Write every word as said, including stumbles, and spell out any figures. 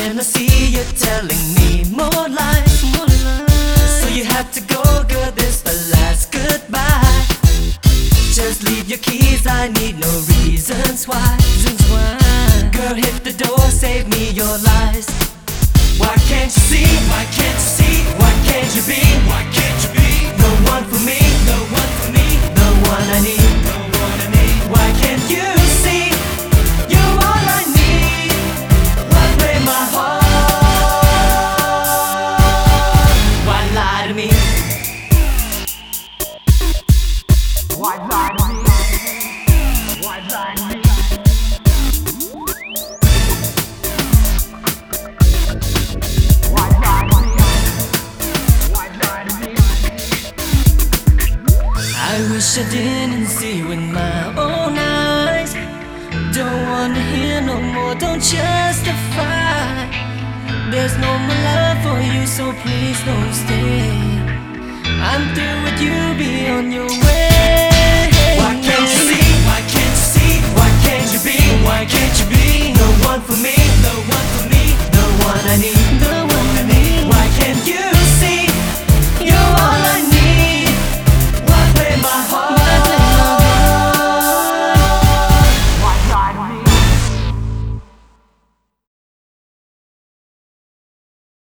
When I see you telling me more lies, more lies. So you have to go, girl, this the last goodbye. Just leave your keys, I need no reasons why. Reasons why. Girl, hit the door, save me your lies. Why can't you see? Why can't you see? Why can't you be? Why can't you be? The one for me, the one for me, the one I need, the one I need. Why can't you see? You're all I need. Why play my heart? Why lie to me? Why lie to me? Why lie to me? Why lie to me? Why lie to me? I wish I didn't see with my own eyes. Don't wanna hear no more, don't justify. There's no more love for you, so please don't stay. I'm through with you, be on your way. Why can't you see? Why can't you see? Why can't you be? Why can't you be?